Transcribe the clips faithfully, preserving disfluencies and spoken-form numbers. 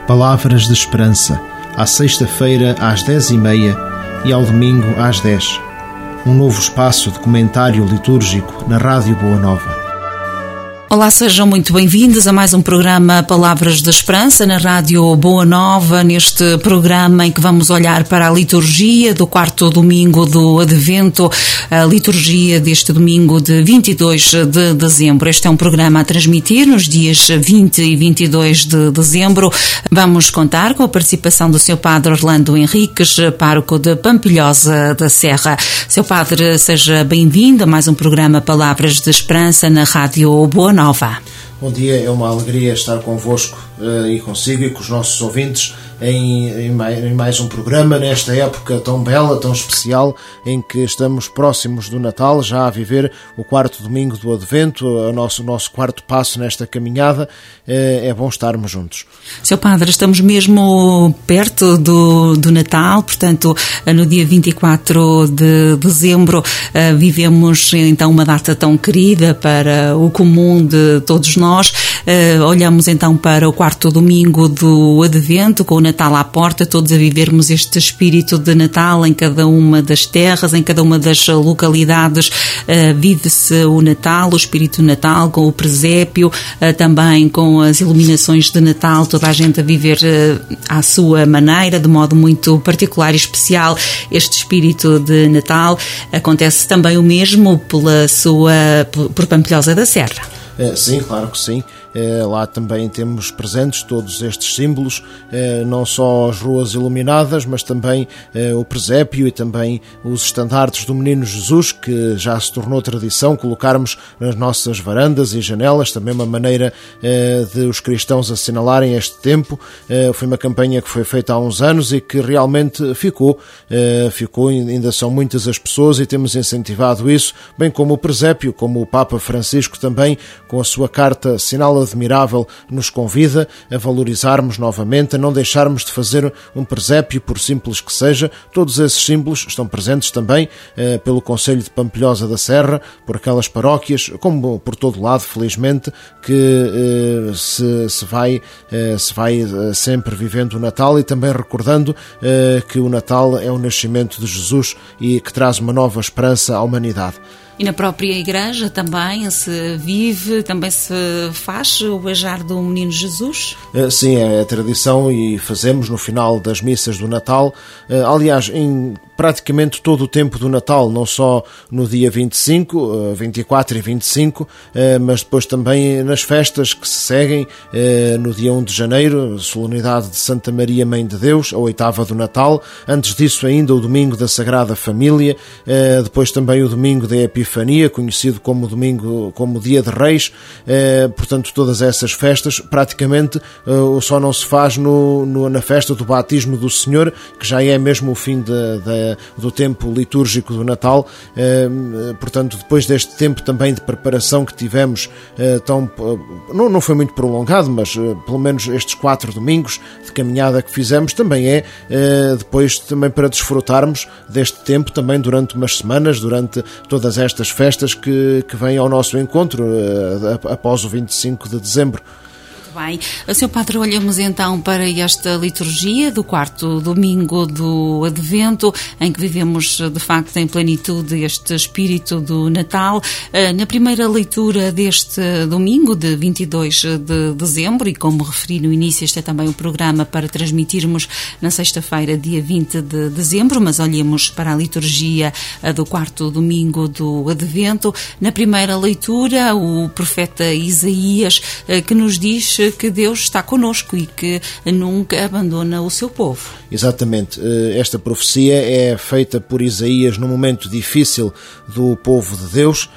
Palavras de Esperança, à sexta-feira às dez e meia e ao domingo às dez. Um novo espaço de comentário litúrgico na Rádio Boa Nova. Olá, sejam muito bem-vindos a mais um programa Palavras de Esperança na Rádio Boa Nova, neste programa em que vamos olhar para a liturgia do quarto domingo do Advento, a liturgia deste domingo de vinte e dois de dezembro. Este é um programa a transmitir nos dias vinte e vinte e dois de dezembro. Vamos contar com a participação do seu Padre Orlando Henriques, pároco de Pampilhosa da Serra. Seu Padre, seja bem-vindo a mais um programa Palavras de Esperança na Rádio Boa Nova. Nova. Bom dia, é uma alegria estar convosco uh, e consigo e com os nossos ouvintes em, em, mais, em mais um programa nesta época tão bela, tão especial, em que estamos próximos do Natal, já a viver o quarto domingo do Advento, o nosso, nosso quarto passo nesta caminhada. Uh, é bom estarmos juntos. Seu Padre, estamos mesmo perto do, do Natal, portanto, no dia vinte e quatro de dezembro uh, vivemos então uma data tão querida para o comum de todos nós. Nós uh, olhamos então para o quarto domingo do Advento, com o Natal à porta, todos a vivermos este espírito de Natal em cada uma das terras, em cada uma das localidades. Uh, vive-se o Natal, o espírito Natal, com o presépio, uh, também com as iluminações de Natal, toda a gente a viver uh, à sua maneira, de modo muito particular e especial, este espírito de Natal. Acontece também o mesmo pela sua, por Pampilhosa da Serra. Sim, claro que sim. Lá também temos presentes todos estes símbolos, não só as ruas iluminadas, mas também o presépio e também os estandartes do Menino Jesus, que já se tornou tradição colocarmos nas nossas varandas e janelas, também uma maneira de os cristãos assinalarem este tempo. Foi uma campanha que foi feita há uns anos e que realmente ficou, ficou, ainda são muitas as pessoas e temos incentivado isso, bem como o presépio, como o Papa Francisco também, com a sua carta Sinal Admirável, nos convida a valorizarmos novamente, a não deixarmos de fazer um presépio, por simples que seja. Todos esses símbolos estão presentes também eh, pelo Concelho de Pampilhosa da Serra, por aquelas paróquias, como por todo lado, felizmente, que eh, se, se vai, eh, se vai eh, sempre vivendo o Natal e também recordando eh, que o Natal é o nascimento de Jesus e que traz uma nova esperança à humanidade. E na própria igreja também se vive, também se faz o beijar do Menino Jesus? Sim, é a tradição e fazemos no final das missas do Natal. Aliás, em praticamente todo o tempo do Natal, não só no dia vinte e cinco, vinte e quatro e vinte e cinco, mas depois também nas festas que se seguem, no dia um de janeiro, a solenidade de Santa Maria Mãe de Deus, a oitava do Natal. Antes disso ainda o domingo da Sagrada Família, depois também o domingo da Epifania, conhecido como domingo, como Dia de Reis. Portanto, todas essas festas praticamente só não se faz no, no, na festa do batismo do Senhor, que já é mesmo o fim de, de do tempo litúrgico do Natal. Portanto, depois deste tempo também de preparação que tivemos, tão, não, não foi muito prolongado, mas pelo menos estes quatro domingos de caminhada que fizemos, também é depois também para desfrutarmos deste tempo também durante umas semanas, durante todas estas festas que, que vêm ao nosso encontro após o vinte e cinco de dezembro. Bem, senhor Padre, olhamos então para esta liturgia do quarto domingo do Advento, em que vivemos de facto em plenitude este espírito do Natal. Na primeira leitura deste domingo, de vinte e dois de dezembro, e como referi no início, este é também um programa para transmitirmos na sexta-feira, dia vinte de dezembro, mas olhemos para a liturgia do quarto domingo do Advento. Na primeira leitura, o profeta Isaías, que nos diz que Deus está connosco e que nunca abandona o seu povo. Exatamente. Esta profecia é feita por Isaías num momento difícil do povo de Deus.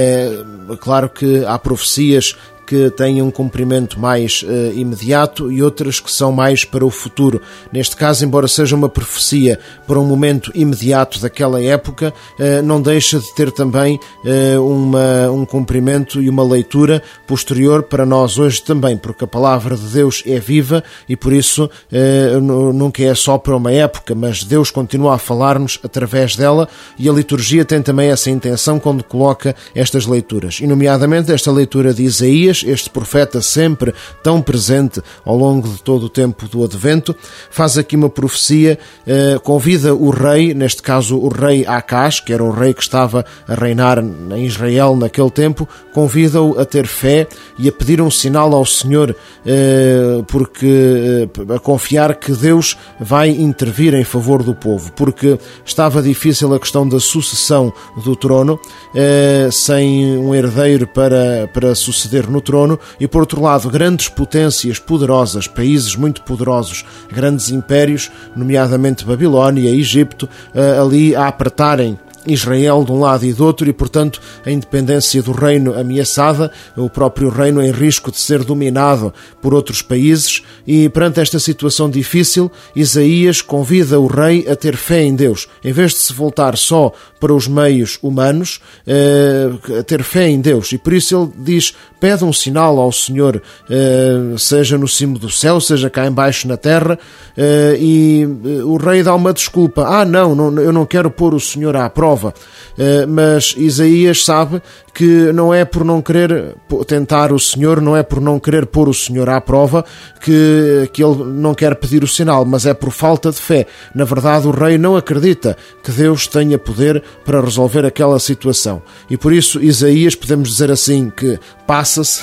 É claro que há profecias que têm um cumprimento mais uh, imediato e outras que são mais para o futuro. Neste caso, embora seja uma profecia para um momento imediato daquela época, uh, não deixa de ter também uh, uma, um cumprimento e uma leitura posterior para nós hoje também, porque a palavra de Deus é viva e por isso uh, nunca é só para uma época, mas Deus continua a falar-nos através dela, e a liturgia tem também essa intenção quando coloca estas leituras, e nomeadamente esta leitura de Isaías, Isaías, este profeta sempre tão presente ao longo de todo o tempo do Advento, faz aqui uma profecia, eh, convida o rei, neste caso o rei Acaz, que era o rei que estava a reinar em Israel naquele tempo, convida-o a ter fé e a pedir um sinal ao Senhor, eh, porque eh, a confiar que Deus vai intervir em favor do povo, porque estava difícil a questão da sucessão do trono, eh, sem um herdeiro para, para suceder no trono, e por outro lado grandes potências poderosas, países muito poderosos, grandes impérios, nomeadamente Babilónia, Egito, eh, ali a apertarem Israel de um lado e do outro, e portanto a independência do reino ameaçada, o próprio reino em risco de ser dominado por outros países. E perante esta situação difícil, Isaías convida o rei a ter fé em Deus, em vez de se voltar só para os meios humanos, a ter fé em Deus. E por isso ele diz: pede um sinal ao Senhor, seja no cimo do céu, seja cá embaixo na terra. E o rei dá uma desculpa: ah não, não eu não quero pôr o Senhor à prova. Mas Isaías sabe que não é por não querer tentar o Senhor, não é por não querer pôr o Senhor à prova que, que ele não quer pedir o sinal, mas é por falta de fé. Na verdade, o rei não acredita que Deus tenha poder para resolver aquela situação. E por isso Isaías, podemos dizer assim, que passa-se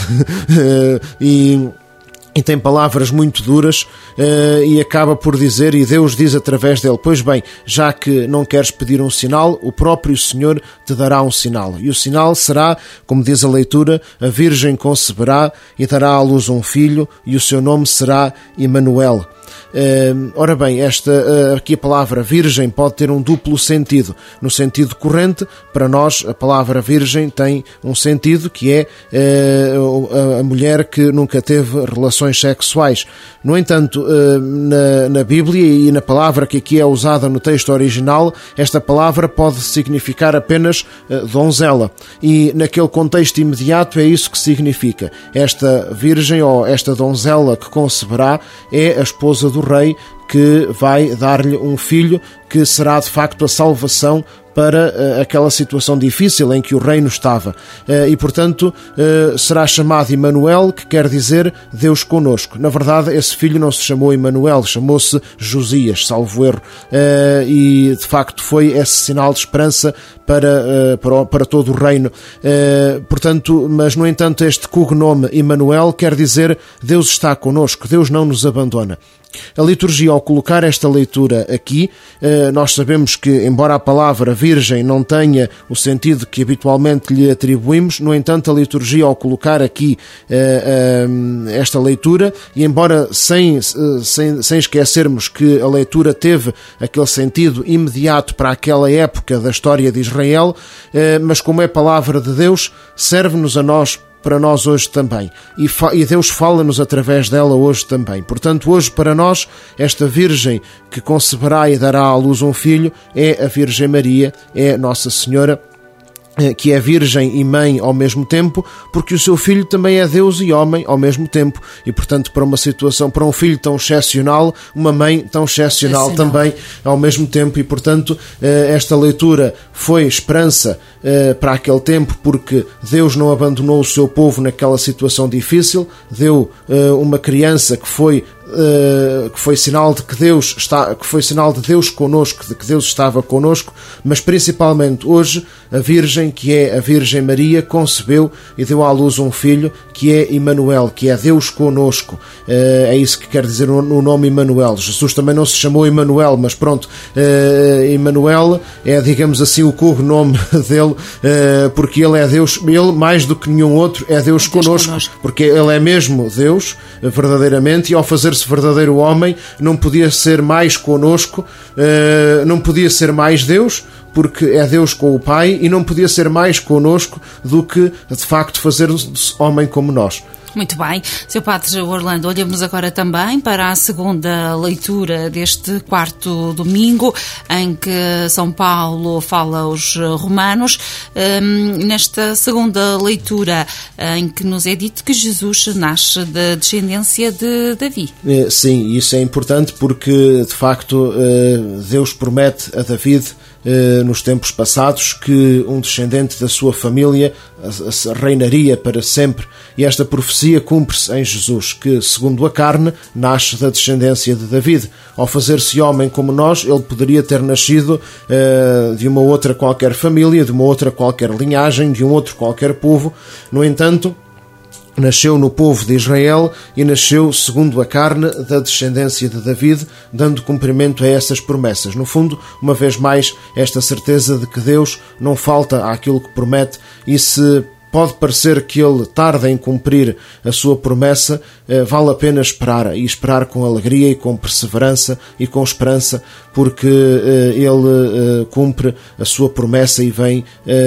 e... e tem palavras muito duras, uh, e acaba por dizer, e Deus diz através dele: pois bem, já que não queres pedir um sinal, o próprio Senhor te dará um sinal. E o sinal será, como diz a leitura, a Virgem conceberá e dará à luz um filho, e o seu nome será Emanuel. Uh, ora bem, esta, uh, aqui a palavra virgem pode ter um duplo sentido. No sentido corrente, para nós a palavra virgem tem um sentido que é uh, a, a mulher que nunca teve relações sexuais. No entanto, uh, na, na Bíblia e na palavra que aqui é usada no texto original, esta palavra pode significar apenas uh, donzela, e naquele contexto imediato é isso que significa. Esta virgem, ou esta donzela que conceberá, é a esposa do rei, que vai dar-lhe um filho que será de facto a salvação para uh, aquela situação difícil em que o reino estava. Uh, e, portanto, uh, será chamado Emanuel, que quer dizer Deus conosco. Na verdade, esse filho não se chamou Emanuel, chamou-se Josias, salvo erro. Uh, e, de facto, foi esse sinal de esperança para, uh, para, para todo o reino. Uh, portanto, mas, no entanto, este cognome Emanuel quer dizer Deus está conosco, Deus não nos abandona. A liturgia, ao colocar esta leitura aqui, nós sabemos que, embora a palavra virgem não tenha o sentido que habitualmente lhe atribuímos, no entanto, a liturgia, ao colocar aqui esta leitura, e embora sem, sem, sem esquecermos que a leitura teve aquele sentido imediato para aquela época da história de Israel, mas como é palavra de Deus, serve-nos a nós, para nós hoje também, e, fa- e Deus fala-nos através dela hoje também. Portanto, hoje para nós, esta Virgem que conceberá e dará à luz um filho é a Virgem Maria, é Nossa Senhora, que é virgem e mãe ao mesmo tempo, porque o seu filho também é Deus e homem ao mesmo tempo, e portanto para uma situação, para um filho tão excepcional, uma mãe tão excepcional é também ao mesmo tempo. E portanto esta leitura foi esperança para aquele tempo, porque Deus não abandonou o seu povo naquela situação difícil, deu uma criança que foi Uh, que foi sinal de que Deus está, que foi sinal de Deus connosco, de que Deus estava connosco, mas principalmente hoje a Virgem, que é a Virgem Maria, concebeu e deu à luz um filho que é Emanuel, que é Deus connosco. Uh, é isso que quer dizer o nome Emanuel. Jesus também não se chamou Emanuel, mas pronto, uh, Emanuel é, digamos assim, o cognome dele, uh, porque ele é Deus, ele mais do que nenhum outro é Deus, Deus connosco, connosco, porque ele é mesmo Deus, verdadeiramente, e ao fazer verdadeiro homem, não podia ser mais conosco, uh, não podia ser mais Deus, porque é Deus com o Pai, e não podia ser mais conosco do que, de facto, fazer-se homem como nós. Muito bem. Seu Padre Orlando, olhamos agora também para a segunda leitura deste quarto domingo, em que São Paulo fala aos romanos. Um, nesta segunda leitura, em que nos é dito que Jesus nasce da descendência de Davi. Sim, isso é importante porque, de facto, Deus promete a David eh, nos tempos passados que um descendente da sua família reinaria para sempre, e esta profecia cumpre-se em Jesus, que, segundo a carne, nasce da descendência de David. Ao fazer-se homem como nós, ele poderia ter nascido eh, de uma outra qualquer família, de uma outra qualquer linhagem, de um outro qualquer povo. No entanto, nasceu no povo de Israel e nasceu segundo a carne da descendência de David, dando cumprimento a essas promessas. No fundo, uma vez mais, esta certeza de que Deus não falta àquilo que promete, e se pode parecer que ele tarda em cumprir a sua promessa, vale a pena esperar, e esperar com alegria e com perseverança e com esperança, porque ele cumpre a sua promessa e vem,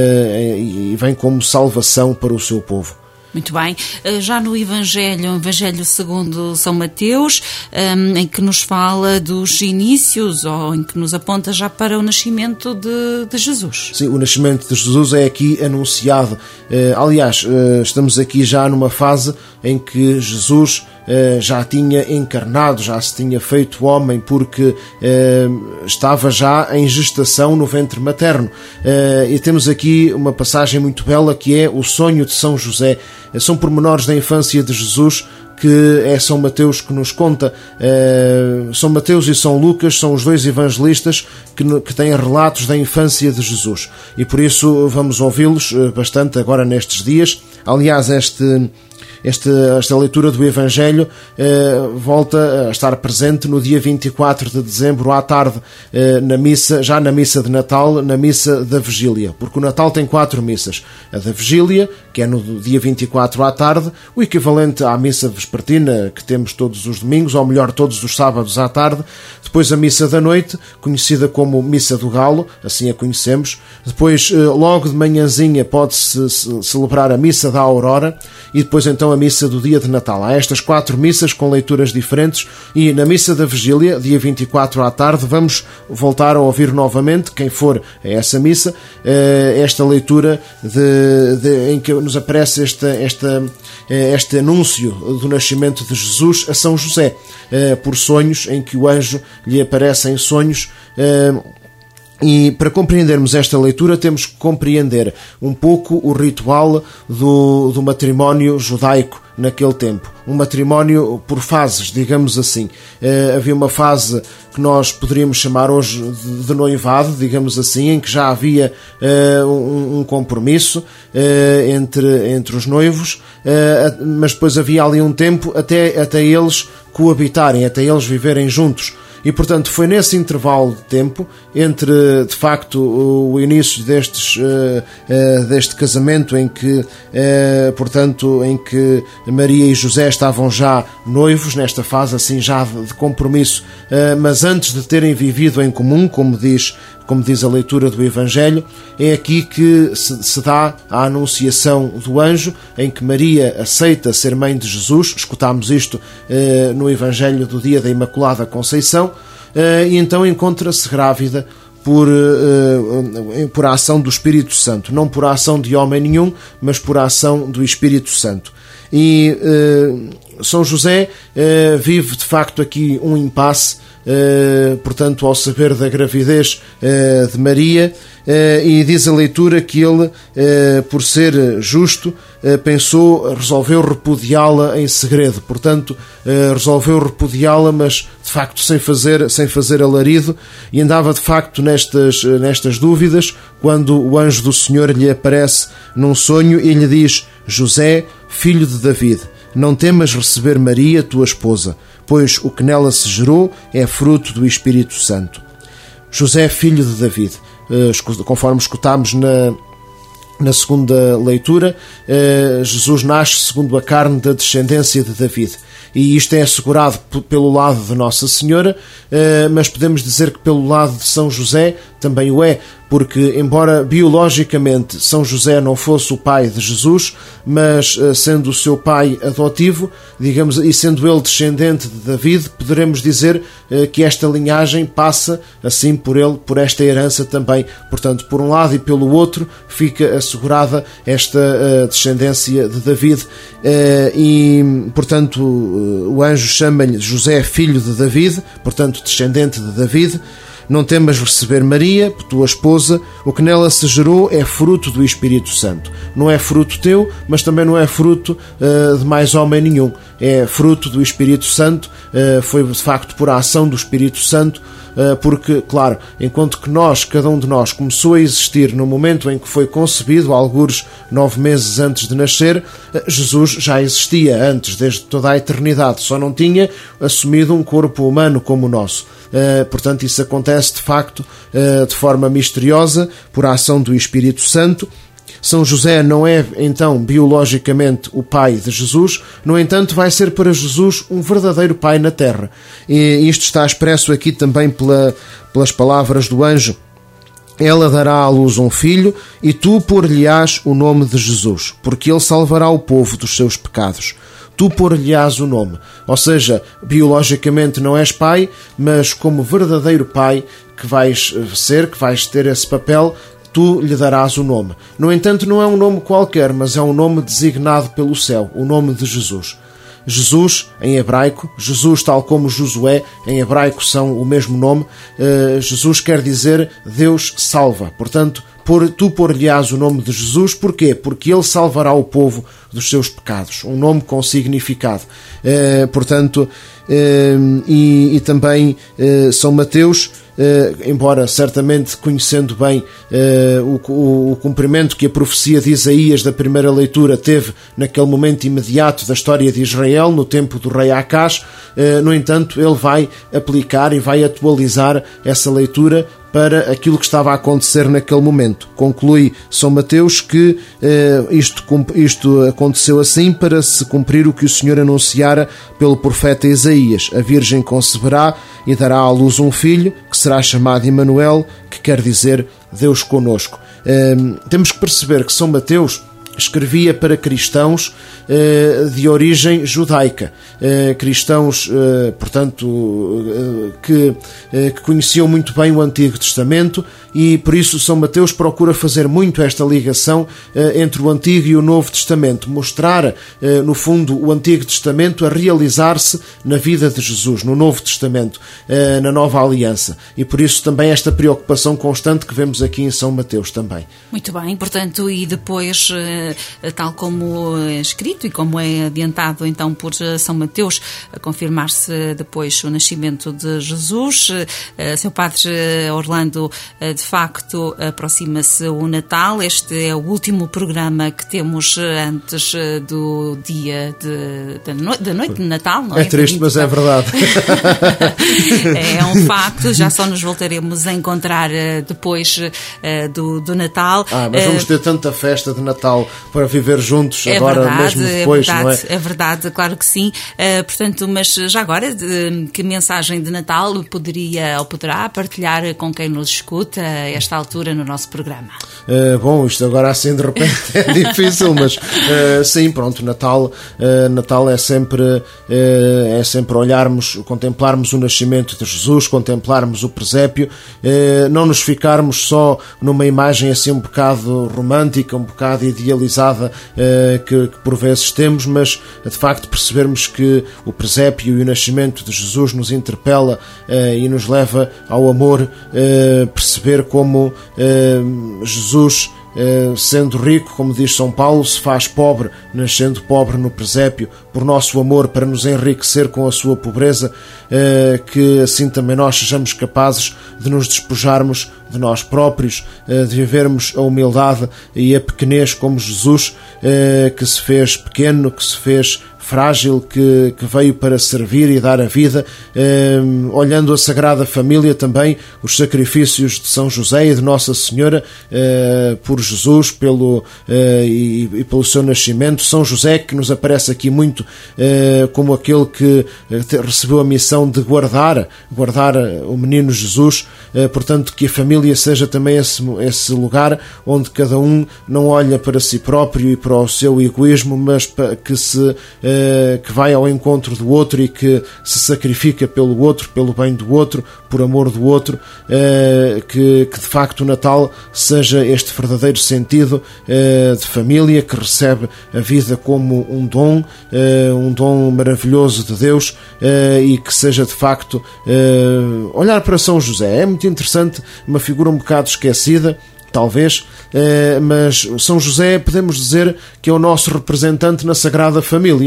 e vem como salvação para o seu povo. Muito bem. Já no Evangelho, o Evangelho segundo São Mateus, em que nos fala dos inícios, ou em que nos aponta já para o nascimento de, de Jesus. Sim, o nascimento de Jesus é aqui anunciado. Aliás, estamos aqui já numa fase em que Jesus já tinha encarnado, já se tinha feito homem, porque estava já em gestação no ventre materno. E temos aqui uma passagem muito bela, que é o sonho de São José. São pormenores da infância de Jesus que é São Mateus que nos conta. São Mateus e São Lucas são os dois evangelistas que, que têm relatos da infância de Jesus, e por isso vamos ouvi-los bastante agora nestes dias. Aliás, este... Esta, esta leitura do Evangelho eh, volta a estar presente no dia vinte e quatro de dezembro à tarde, eh, na missa, já na missa de Natal, na missa da Vigília, porque o Natal tem quatro missas. A da Vigília, que é no dia vinte e quatro à tarde, o equivalente à missa vespertina que temos todos os domingos, ou melhor, todos os sábados à tarde. Depois a missa da noite, conhecida como Missa do Galo, assim a conhecemos. Depois, eh, logo de manhãzinha, pode-se celebrar a Missa da Aurora, e depois então a missa do dia de Natal. Há estas quatro missas com leituras diferentes, e na missa da Vigília, dia vinte e quatro à tarde, vamos voltar a ouvir novamente, quem for a essa missa, esta leitura de, de, em que nos aparece esta, esta, este anúncio do nascimento de Jesus a São José, por sonhos, em que o anjo lhe aparece em sonhos. E para compreendermos esta leitura temos que compreender um pouco o ritual do, do matrimónio judaico naquele tempo. Um matrimónio por fases, digamos assim. Uh, havia uma fase que nós poderíamos chamar hoje de, de noivado, digamos assim, em que já havia uh, um, um compromisso uh, entre, entre os noivos, uh, mas depois havia ali um tempo até, até eles coabitarem, até eles viverem juntos. E, portanto, foi nesse intervalo de tempo, entre, de facto, o início destes, uh, uh, deste casamento, em que, uh, portanto, em que Maria e José estavam já noivos, nesta fase, assim, já de, de compromisso, uh, mas antes de terem vivido em comum, como diz, como diz a leitura do Evangelho, é aqui que se, se dá a anunciação do anjo, em que Maria aceita ser mãe de Jesus. Escutámos isto uh, no Evangelho do dia da Imaculada Conceição, uh, e então encontra-se grávida por, uh, por a ação do Espírito Santo, não por a ação de homem nenhum, mas por a ação do Espírito Santo. E uh, São José uh, vive de facto aqui um impasse, Uh, portanto, ao saber da gravidez uh, de Maria, uh, e diz a leitura que ele, uh, por ser justo, uh, pensou, resolveu repudiá-la em segredo. Portanto, uh, resolveu repudiá-la, mas de facto sem fazer, sem fazer alarido, e andava de facto nestas, nestas dúvidas, quando o anjo do Senhor lhe aparece num sonho e lhe diz: José, filho de David, não temas receber Maria, tua esposa, pois o que nela se gerou é fruto do Espírito Santo. José, filho de David, conforme escutámos na, na segunda leitura, Jesus nasce segundo a carne da descendência de David. E isto é assegurado pelo lado de Nossa Senhora, mas podemos dizer que pelo lado de São José também o é, porque embora biologicamente São José não fosse o pai de Jesus, mas sendo o seu pai adotivo, digamos, e sendo ele descendente de David, poderemos dizer que esta linhagem passa assim por ele, por esta herança também. Portanto, por um lado e pelo outro fica assegurada esta descendência de David, e portanto o anjo chama-lhe José, filho de David, portanto descendente de David. Não temas receber Maria, tua esposa, o que nela se gerou é fruto do Espírito Santo. Não é fruto teu, mas também não é fruto uh, de mais homem nenhum. É fruto do Espírito Santo, uh, foi de facto por a ação do Espírito Santo, uh, porque, claro, enquanto que nós, cada um de nós, começou a existir no momento em que foi concebido, algures nove meses antes de nascer, uh, Jesus já existia antes, desde toda a eternidade, só não tinha assumido um corpo humano como o nosso. Uh, portanto, isso acontece de facto uh, de forma misteriosa, por a ação do Espírito Santo. São José não é, então, biologicamente o pai de Jesus, no entanto, vai ser para Jesus um verdadeiro pai na terra. E isto está expresso aqui também pela, pelas palavras do anjo. Ela dará à luz um filho, e tu pôr-lhe-ás o nome de Jesus, porque ele salvará o povo dos seus pecados. Tu pôr-lhe-ás o nome. Ou seja, biologicamente não és pai, mas como verdadeiro pai que vais ser, que vais ter esse papel, tu lhe darás o nome. No entanto, não é um nome qualquer, mas é um nome designado pelo céu, o nome de Jesus. Jesus, em hebraico, Jesus tal como Josué, em hebraico são o mesmo nome, uh, Jesus quer dizer Deus salva. Portanto, por, tu pôr-lhe-ás o nome de Jesus, porquê? Porque ele salvará o povo dos seus pecados. Um nome com significado. Uh, portanto, uh, e, e também uh, São Mateus, Uh, embora certamente conhecendo bem uh, o, o, o cumprimento que a profecia de Isaías da primeira leitura teve naquele momento imediato da história de Israel, no tempo do rei Acás, uh, no entanto ele vai aplicar e vai atualizar essa leitura para aquilo que estava a acontecer naquele momento. Conclui São Mateus que uh, isto, isto aconteceu assim para se cumprir o que o Senhor anunciara pelo profeta Isaías. A Virgem conceberá e dará à luz um filho, que será chamado Emanuel, que quer dizer Deus conosco. Uh, temos que perceber que São Mateus escrevia para cristãos uh, de origem judaica, uh, cristãos, uh, portanto, uh, que, uh, que conheciam muito bem o Antigo Testamento, e por isso São Mateus procura fazer muito esta ligação uh, entre o Antigo e o Novo Testamento, mostrar, uh, no fundo, o Antigo Testamento a realizar-se na vida de Jesus, no Novo Testamento, uh, na Nova Aliança, e por isso também esta preocupação constante que vemos aqui em São Mateus também. Muito bem, portanto, e depois, tal como é escrito e como é adiantado então por São Mateus, a confirmar-se depois o nascimento de Jesus. Seu Padre Orlando, de facto aproxima-se o Natal. Este é o último programa que temos antes do dia de, da, no, da noite de Natal, não é? É triste, mas é verdade. É um facto, já só nos voltaremos a encontrar depois do, do Natal. Ah, mas vamos ter tanta festa de Natal para viver juntos é agora, verdade, mesmo depois, é verdade, não é? É verdade, claro que sim. Uh, portanto, mas já agora, de, que mensagem de Natal poderia ou poderá partilhar com quem nos escuta a esta altura no nosso programa? Uh, bom, isto agora assim de repente é difícil, mas uh, sim, pronto, Natal, uh, Natal é sempre, uh, é sempre olharmos, contemplarmos o nascimento de Jesus, contemplarmos o presépio, uh, não nos ficarmos só numa imagem assim um bocado romântica, um bocado idealizada uh, que, que por vezes temos, mas de facto percebermos que o presépio e o nascimento de Jesus nos interpela uh, e nos leva ao amor, uh, perceber como uh, Jesus, Uh, sendo rico, como diz São Paulo, se faz pobre, nascendo pobre no presépio, por nosso amor, para nos enriquecer com a sua pobreza, uh, que assim também nós sejamos capazes de nos despojarmos de nós próprios, uh, de vivermos a humildade e a pequenez como Jesus, uh, que se fez pequeno, que se fez frágil, que, que veio para servir e dar a vida, eh, olhando a Sagrada Família também, os sacrifícios de São José e de Nossa Senhora eh, por Jesus pelo, eh, e, e pelo seu nascimento. São José, que nos aparece aqui muito eh, como aquele que eh, recebeu a missão de guardar, guardar o menino Jesus, eh, portanto que a família seja também esse, esse lugar onde cada um não olha para si próprio e para o seu egoísmo, mas para que se eh, que vai ao encontro do outro e que se sacrifica pelo outro, pelo bem do outro, por amor do outro, que, que de facto o Natal seja este verdadeiro sentido de família que recebe a vida como um dom, um dom maravilhoso de Deus, e que seja de facto olhar para São José. É muito interessante, uma figura um bocado esquecida, talvez, mas São José podemos dizer que é o nosso representante na Sagrada Família.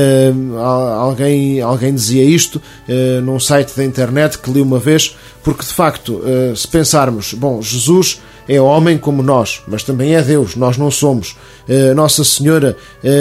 Alguém, alguém dizia isto num site da internet que li uma vez, porque de facto, se pensarmos, bom, Jesus é homem como nós, mas também é Deus, nós não somos. Nossa Senhora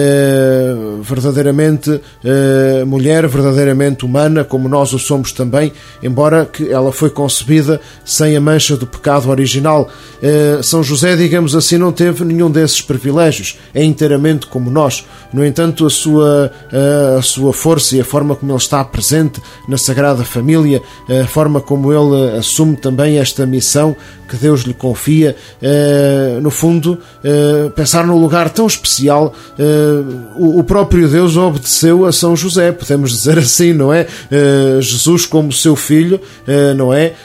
é verdadeiramente é, mulher, verdadeiramente humana, como nós o somos também, embora que ela foi concebida sem a mancha do pecado original. É, São José, digamos assim, não teve nenhum desses privilégios, é inteiramente como nós. No entanto, a sua, a, a sua força e a forma como ele está presente na Sagrada Família, a forma como ele assume também esta missão que Deus lhe confia, eh, no fundo, eh, pensar num lugar tão especial, eh, o, o próprio Deus obedeceu a São José, podemos dizer assim, não é? Eh, Jesus como seu filho, eh, não é?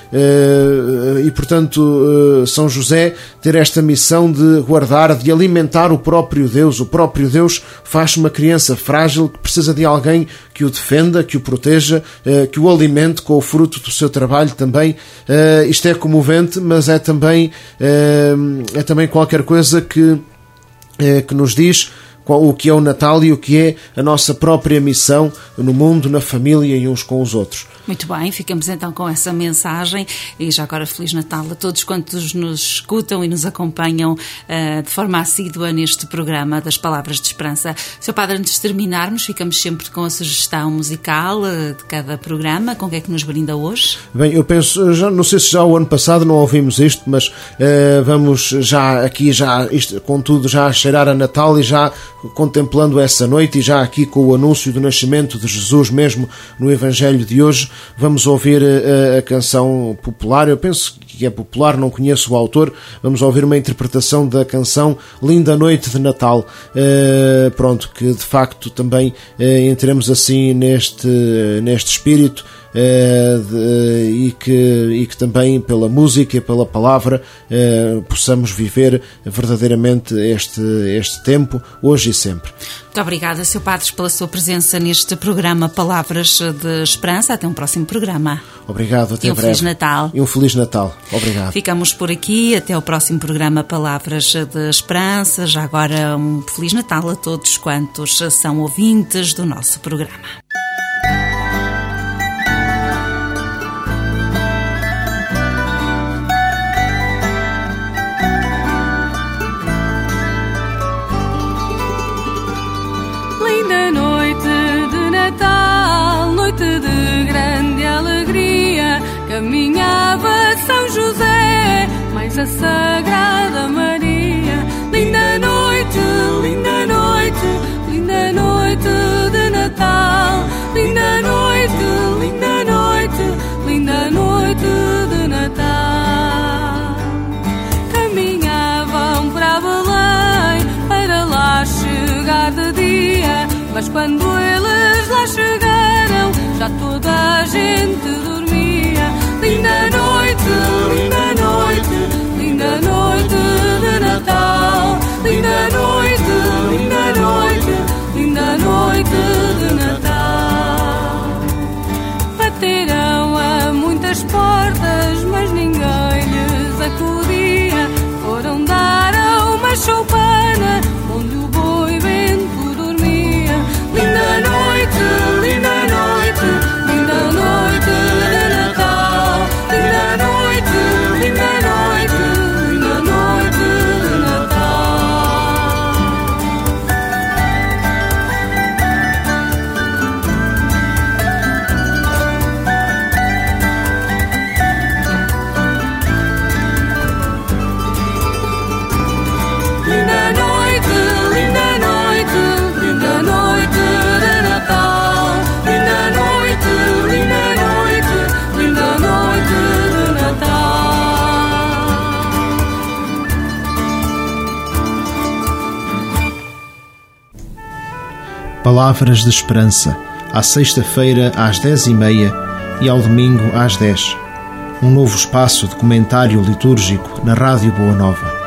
Eh, e, portanto, eh, São José ter esta missão de guardar, de alimentar o próprio Deus. O próprio Deus faz uma criança frágil que precisa de alguém que o defenda, que o proteja, eh, que o alimente com o fruto do seu trabalho também. Eh, isto é comovente, mas é também, é, é também qualquer coisa que, é, que nos diz o que é o Natal e o que é a nossa própria missão no mundo, na família e uns com os outros. Muito bem, ficamos então com essa mensagem e já agora Feliz Natal a todos quantos nos escutam e nos acompanham uh, de forma assídua neste programa das Palavras de Esperança. Senhor Padre, antes de terminarmos, ficamos sempre com a sugestão musical uh, de cada programa. Com o que é que nos brinda hoje? Bem, eu penso, já, não sei se já o ano passado não ouvimos isto, mas uh, vamos já aqui, já, isto, contudo, já a cheirar a Natal e já contemplando essa noite e já aqui com o anúncio do nascimento de Jesus mesmo no Evangelho de hoje, vamos ouvir a, a canção popular. Eu penso que é popular, não conheço o autor. Vamos ouvir uma interpretação da canção Linda Noite de Natal. Uh, pronto, que de facto também uh, entremos assim neste, neste espírito. Uh, de, e, que, e que também pela música e pela palavra uh, possamos viver verdadeiramente este, este tempo, hoje e sempre. Muito obrigada, senhor Padre, pela sua presença neste programa Palavras de Esperança. Até um próximo programa. Obrigado, até e um breve. Feliz Natal. E um Feliz Natal. Obrigado. Ficamos por aqui, até o próximo programa Palavras de Esperança. Já agora um Feliz Natal a todos quantos são ouvintes do nosso programa. De grande alegria caminhava São José, mais a Sagrada Maria. Linda noite, linda noite, linda noite de Natal. Linda noite, linda noite, linda noite de Natal. Caminhavam para Belém para lá chegar de dia, mas quando eles lá chegaram já toda a gente dormia. Linda noite, linda noite, linda noite de Natal. Linda noite, linda noite, linda noite de Natal. Bateram a muitas portas, mas ninguém lhes acudia. Foram dar a uma choupana onde o boi vento dormia. Linda noite, linda noite, linda noite de Natal. Linda noite, linda noite, linda noite de Natal. Linda Palavras de Esperança, à sexta-feira às dez e meia e ao domingo às dez. Um novo espaço de comentário litúrgico na Rádio Boa Nova.